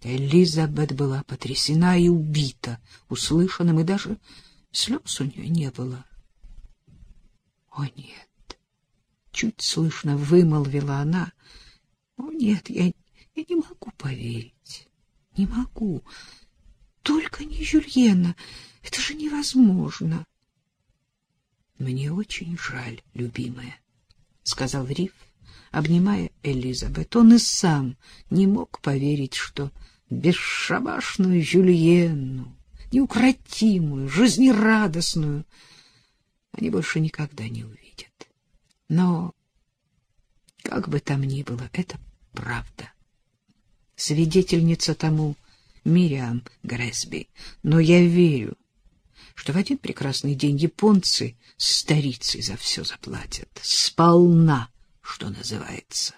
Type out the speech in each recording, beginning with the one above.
Элизабет была потрясена и убита услышанным, и даже слез у нее не было. — О, нет! — чуть слышно вымолвила она. — О, нет, я не могу поверить. Не могу. Только не Жюльена. Это же невозможно. — Мне очень жаль, любимая, — сказал Риф, обнимая Элизабет. Он и сам не мог поверить, что бесшабашную Жюльенну, неукротимую, жизнерадостную, они больше никогда не увидят. Но, как бы там ни было, это правда. Свидетельница тому Мириам Грэсби. Но я верю, что в один прекрасный день японцы старицей за все заплатят. Сполна, что называется.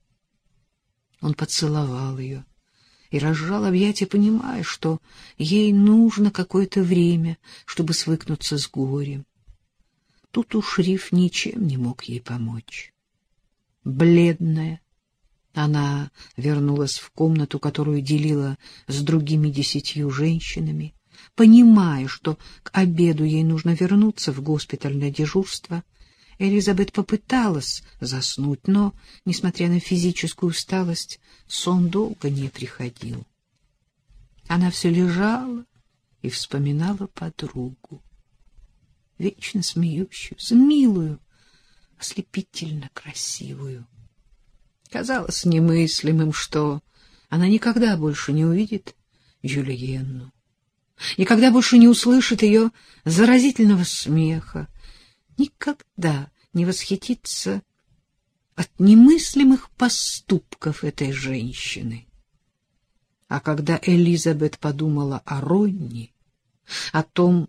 Он поцеловал ее и разжал объятия, понимая, что ей нужно какое-то время, чтобы свыкнуться с горем. Тут уж Риф ничем не мог ей помочь. Бледная, она вернулась в комнату, которую делила с другими 10 женщинами, понимая, что к обеду ей нужно вернуться в госпитальное дежурство. Элизабет попыталась заснуть, но, несмотря на физическую усталость, сон долго не приходил. Она все лежала и вспоминала подругу, вечно смеющуюся, милую, ослепительно красивую. Казалось немыслимым, что она никогда больше не увидит Жюльенну, никогда больше не услышит ее заразительного смеха, никогда не восхитится от немыслимых поступков этой женщины. А когда Элизабет подумала о Ронни, о том,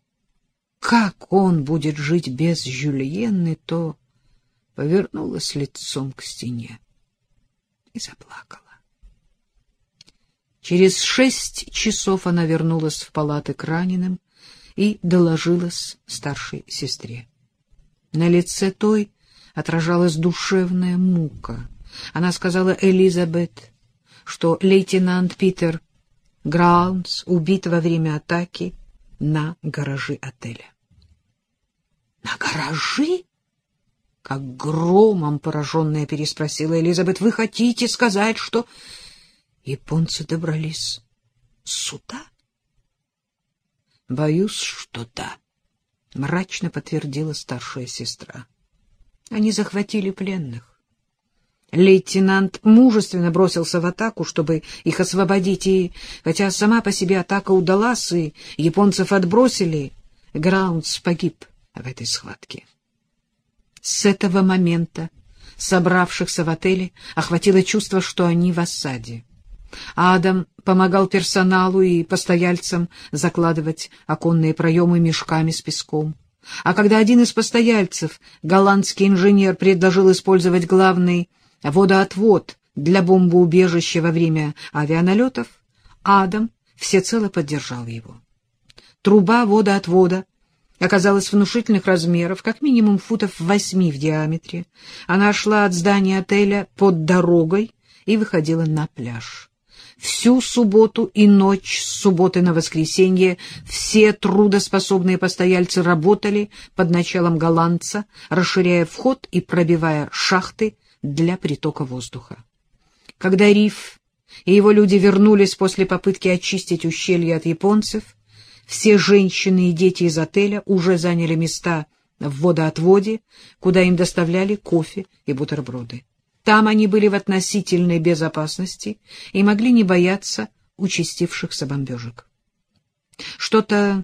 как он будет жить без Жюльенны, то повернулась лицом к стене и заплакала. Через 6 часов она вернулась в палаты к раненым и доложилась старшей сестре. На лице той отражалась душевная мука. Она сказала Элизабет, что лейтенант Питер Граунс убит во время атаки на гаражи отеля. — На гаражи? — как громом пораженная переспросила Элизабет. — Вы хотите сказать, что японцы добрались сюда? — Боюсь, что да, — мрачно подтвердила старшая сестра. Они захватили пленных. Лейтенант мужественно бросился в атаку, чтобы их освободить, и, хотя сама по себе атака удалась, и японцев отбросили, Граунс погиб в этой схватке. С этого момента собравшихся в отеле охватило чувство, что они в осаде. Адам помогал персоналу и постояльцам закладывать оконные проемы мешками с песком. А когда один из постояльцев, голландский инженер, предложил использовать главный водоотвод для бомбоубежища во время авианалетов, Адам всецело поддержал его. Труба водоотвода оказалась внушительных размеров, как минимум футов 8 в диаметре. Она шла от здания отеля под дорогой и выходила на пляж. Всю субботу и ночь с субботы на воскресенье все трудоспособные постояльцы работали под началом голландца, расширяя вход и пробивая шахты для притока воздуха. Когда Риф и его люди вернулись после попытки очистить ущелье от японцев, все женщины и дети из отеля уже заняли места в водоотводе, куда им доставляли кофе и бутерброды. Там они были в относительной безопасности и могли не бояться участившихся бомбежек. Что-то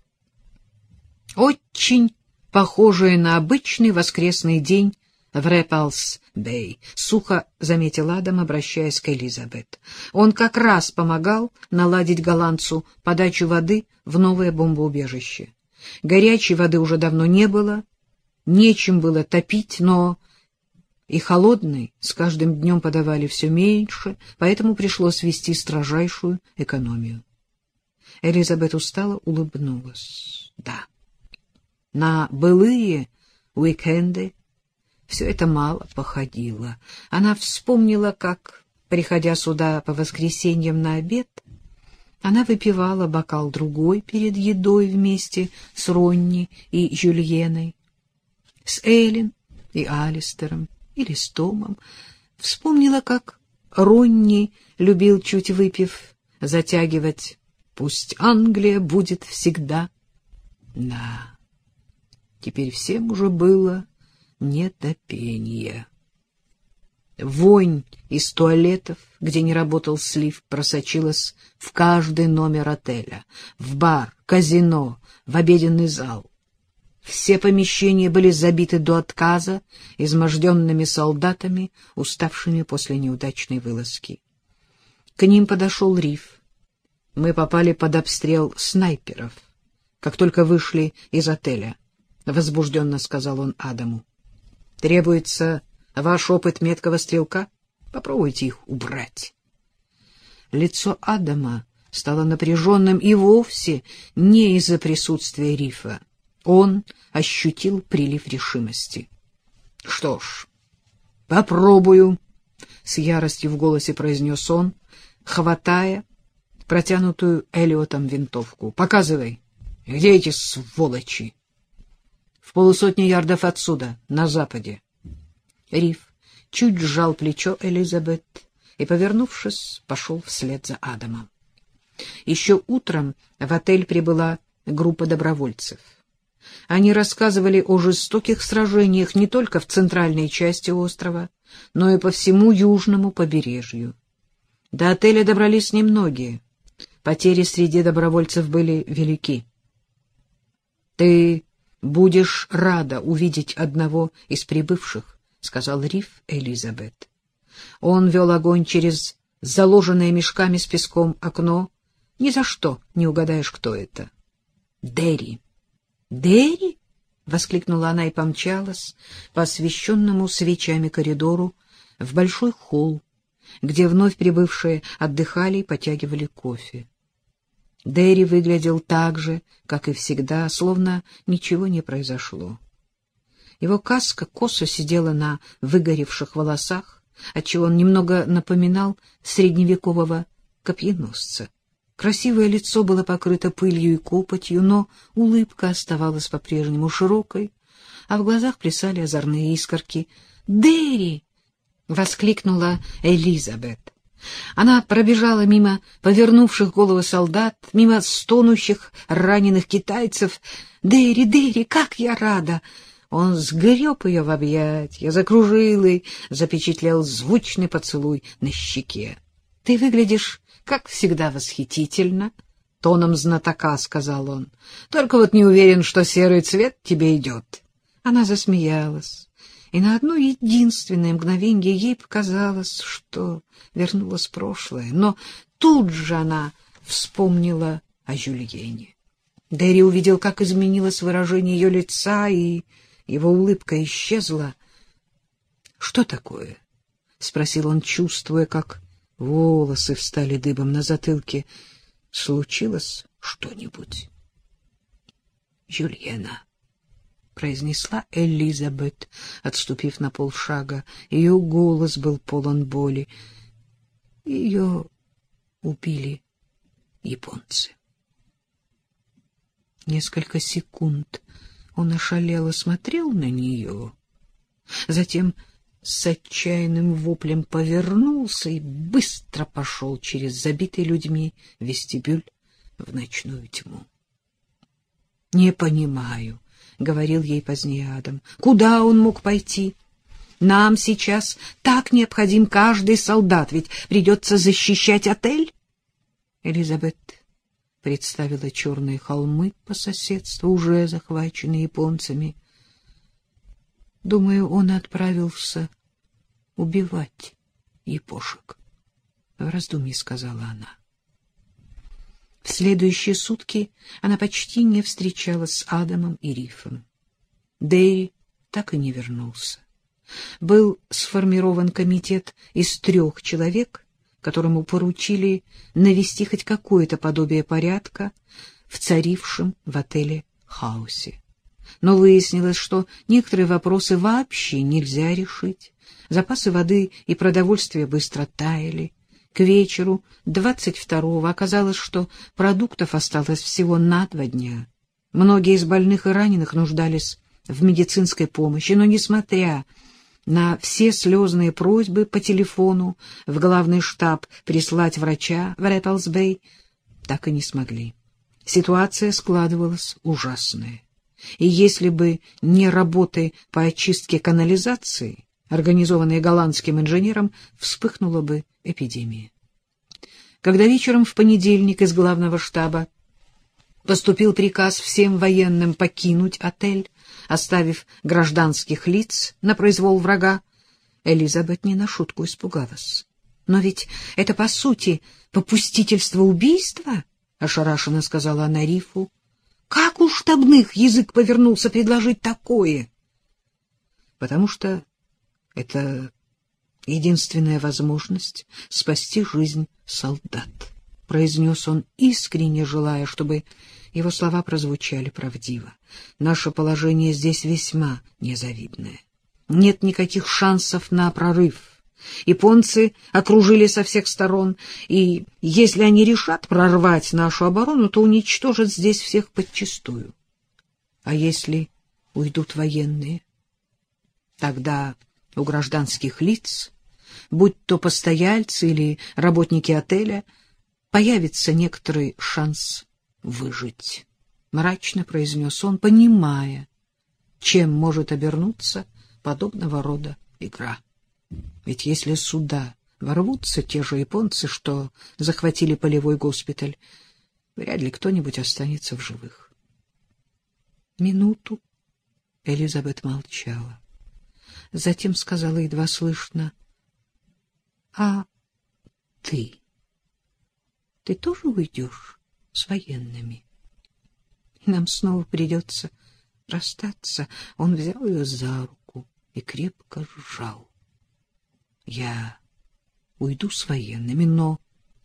очень похожее на обычный воскресный день в Рэпалс-Бэй, сухо заметил Адам, обращаясь к Элизабет. Он как раз помогал наладить голландцу подачу воды в новое бомбоубежище. Горячей воды уже давно не было, нечем было топить, но и холодной с каждым днем подавали все меньше, поэтому пришлось вести строжайшую экономию. Элизабет устало улыбнулась. Да, на былые уикенды все это мало походило. Она вспомнила, как Приходя сюда по воскресеньям на обед, она выпивала бокал другой перед едой вместе с Ронни и Жюльеной, с Эллен и Алистером или с Томом. Вспомнила, как Ронни любил, чуть выпив, затягивать «Пусть Англия будет всегда». Да, теперь всем уже было не до пения. Вонь из туалетов, где не работал слив, просочилась в каждый номер отеля, в бар, казино, в обеденный зал. Все помещения были забиты до отказа изможденными солдатами, уставшими после неудачной вылазки. К ним подошел Риф. Мы попали под обстрел снайперов, как только вышли из отеля, — возбужденно сказал он Адаму. — Требуется ваш опыт меткого стрелка? Попробуйте их убрать. Лицо Адама стало напряженным и вовсе не из-за присутствия Рифа. Он ощутил прилив решимости. — Что ж, попробую, — с яростью в голосе произнес он, хватая протянутую Эллиотом винтовку. — Показывай, где эти сволочи? — В полусотни ярдов отсюда, на западе. Риф чуть сжал плечо Элизабет и, повернувшись, пошел вслед за Адамом. Еще утром в отель прибыла группа добровольцев. Они рассказывали о жестоких сражениях не только в центральной части острова, но и по всему южному побережью. До отеля добрались немногие. Потери среди добровольцев были велики. — Ты будешь рада увидеть одного из прибывших, — сказал Риф Элизабет. Он вел огонь через заложенное мешками с песком окно. Ни за что не угадаешь, кто это. — Дерри. — Дерри? — воскликнула она и помчалась по освещенному свечами коридору в большой холл, где вновь прибывшие отдыхали и потягивали кофе. Дерри выглядел так же, как и всегда, словно ничего не произошло. Его каска косо сидела на выгоревших волосах, отчего он немного напоминал средневекового копьеносца. Красивое лицо было покрыто пылью и копотью, но улыбка оставалась по-прежнему широкой, а в глазах плясали озорные искорки. «Дерри!» — воскликнула Элизабет. Она пробежала мимо повернувших головы солдат, мимо стонущих раненых китайцев. «Дерри, Дерри, как я рада!» Он сгреб ее в объятья, закружил и запечатлел звучный поцелуй на щеке. — Ты выглядишь, как всегда, восхитительно, — тоном знатока сказал он. — Только вот не уверен, что серый цвет тебе идет. Она засмеялась, и на одно единственное мгновенье ей показалось, что вернулось прошлое. Но тут же она вспомнила о Жюльене. Дерри увидел, как изменилось выражение ее лица, и его улыбка исчезла. — Что такое? — спросил он, чувствуя, как волосы встали дыбом на затылке. — Случилось что-нибудь? — Жюльена, — произнесла Элизабет, отступив на полшага. Ее голос был полон боли. Ее убили японцы. Несколько секунд он ошалело смотрел на нее, затем с отчаянным воплем повернулся и быстро пошел через забитый людьми вестибюль в ночную тьму. — Не понимаю, — говорил ей позднее Адам, — куда он мог пойти? Нам сейчас так необходим каждый солдат, ведь придется защищать отель. Элизабет представила черные холмы по соседству, уже захваченные японцами. — Думаю, он отправился убивать япошек, — в раздумье сказала она. В следующие сутки она почти не встречалась с Адамом и Рифом. Дерри так и не вернулся. Был сформирован комитет из 3 человек, которому поручили навести хоть какое-то подобие порядка в царившем в отеле хаосе. но выяснилось, что некоторые вопросы вообще нельзя решить. Запасы воды и продовольствия быстро таяли. К вечеру 22-го оказалось, что продуктов осталось всего на 2 дня. Многие из больных и раненых нуждались в медицинской помощи, но, несмотря на все слезные просьбы по телефону в главный штаб прислать врача в Рэпплс-Бэй, так и не смогли. Ситуация складывалась ужасная. И если бы не работы по очистке канализации, организованные голландским инженером, вспыхнула бы эпидемия. Когда вечером в понедельник из главного штаба поступил приказ всем военным покинуть отель, оставив гражданских лиц на произвол врага, Элизабет не на шутку испугалась. «Но ведь это, по сути, попустительство убийства», — ошарашенно сказала она Рифу. «Как у штабных язык повернулся предложить такое?» «Потому что это единственная возможность спасти жизнь солдат», — произнес он, искренне желая, чтобы его слова прозвучали правдиво. «Наше положение здесь весьма незавидное. Нет никаких шансов на прорыв. Японцы окружили со всех сторон, и если они решат прорвать нашу оборону, то уничтожат здесь всех подчистую. А если уйдут военные? Тогда у гражданских лиц, будь то постояльцы или работники отеля, появится некоторый шанс выжить», — мрачно произнес он, понимая, чем может обернуться подобного рода игра. Ведь если сюда ворвутся те же японцы, что захватили полевой госпиталь, вряд ли кто-нибудь останется в живых. Минуту Элизабет молчала. Затем сказала едва слышно: «А ты? Ты тоже уйдешь с военными? Нам снова придется расстаться». Он взял ее за руку и крепко сжал. «Я уйду с военными, но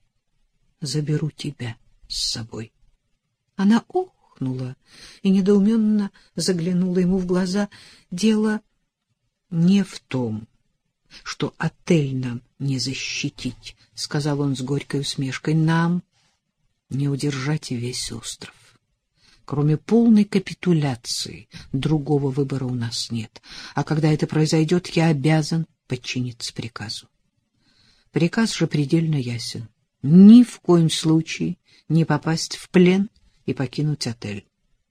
заберу тебя с собой». Она охнула и недоуменно заглянула ему в глаза. «Дело не в том, что отель нам не защитить», — сказал он с горькой усмешкой. «Нам не удержать весь остров. Кроме полной капитуляции другого выбора у нас нет. А когда это произойдет, я обязан подчиниться приказу. Приказ же предельно ясен. Ни в коем случае не попасть в плен и покинуть отель.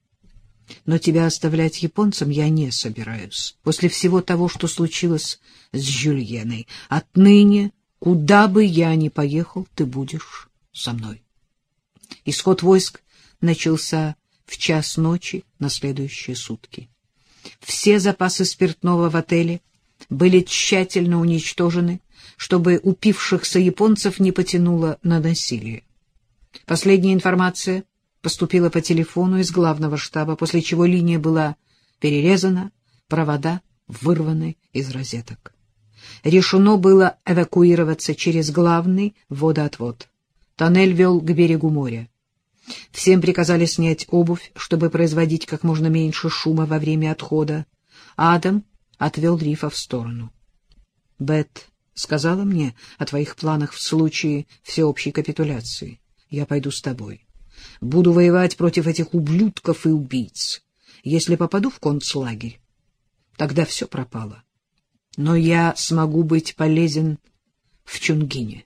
Но тебя оставлять японцам я не собираюсь. После всего того, что случилось с Жюльеной, отныне, куда бы я ни поехал, ты будешь со мной». Исход войск начался в 1:00 ночи на следующие сутки. Все запасы спиртного в отеле были тщательно уничтожены, чтобы упившихся японцев не потянуло на насилие. Последняя информация поступила по телефону из главного штаба, после чего линия была перерезана, провода вырваны из розеток. Решено было эвакуироваться через главный водоотвод. Тоннель вел к берегу моря. Всем приказали снять обувь, чтобы производить как можно меньше шума во время отхода. Адам отвел Рифа в сторону. «Бет сказала мне о твоих планах в случае всеобщей капитуляции. Я пойду с тобой. Буду воевать против этих ублюдков и убийц. Если попаду в концлагерь, тогда все пропало. Но я смогу быть полезен в Чунгине».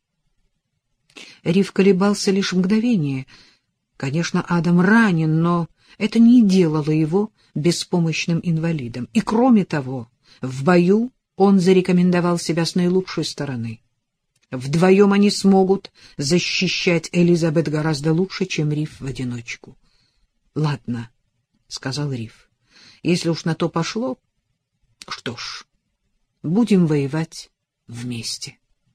Риф колебался лишь мгновение. Конечно, Адам ранен, но это не делало его беспомощным инвалидом. И кроме того, в бою он зарекомендовал себя с наилучшей стороны. Вдвоем они смогут защищать Элизабет гораздо лучше, чем Риф в одиночку. — Ладно, — сказал Риф, — если уж на то пошло, что ж, будем воевать вместе.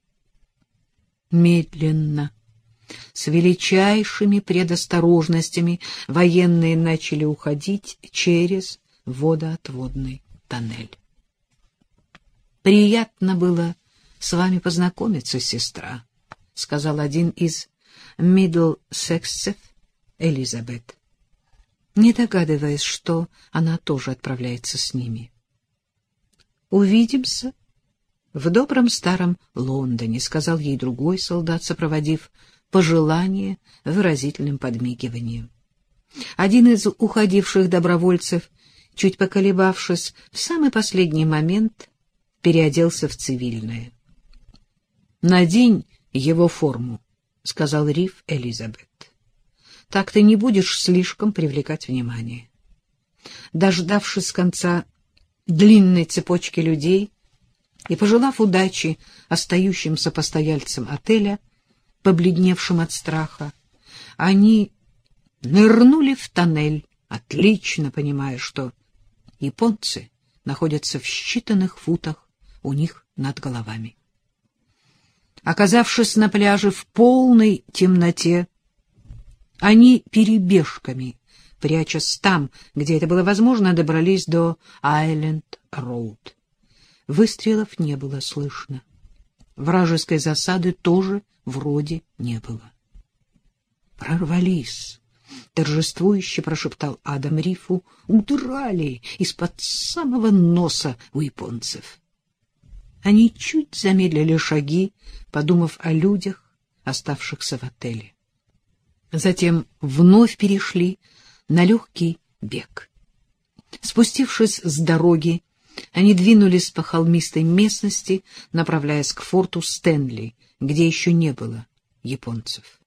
Медленно, с величайшими предосторожностями, военные начали уходить через водоотводный тоннель. «Приятно было с вами познакомиться, сестра», — сказал один из мидлсексцев Элизабет. не догадываясь, что она тоже отправляется с ними. «Увидимся в добром старом Лондоне», — сказал ей другой солдат, сопроводив пожелание выразительным подмигиванием. Один из уходивших добровольцев, чуть поколебавшись, в самый последний момент переоделся в цивильное. «Надень его форму», — сказал Риф Элизабет. «Так ты не будешь слишком привлекать внимание». Дождавшись конца длинной цепочки людей и пожелав удачи остающимся постояльцам отеля, побледневшим от страха, они нырнули в тоннель, отлично понимая, что японцы находятся в считанных футах у них над головами. Оказавшись на пляже в полной темноте, они перебежками, прячась там, где это было возможно, добрались до Айленд-Роуд. Выстрелов не было слышно. Вражеской засады тоже вроде не было. «Прорвались!» — торжествующе прошептал Адам Рифу. «Удрали из-под самого носа у японцев». Они чуть замедлили шаги, подумав о людях, оставшихся в отеле. Затем вновь перешли на легкий бег. Спустившись с дороги, они двинулись по холмистой местности, направляясь к форту Стэнли, где еще не было японцев.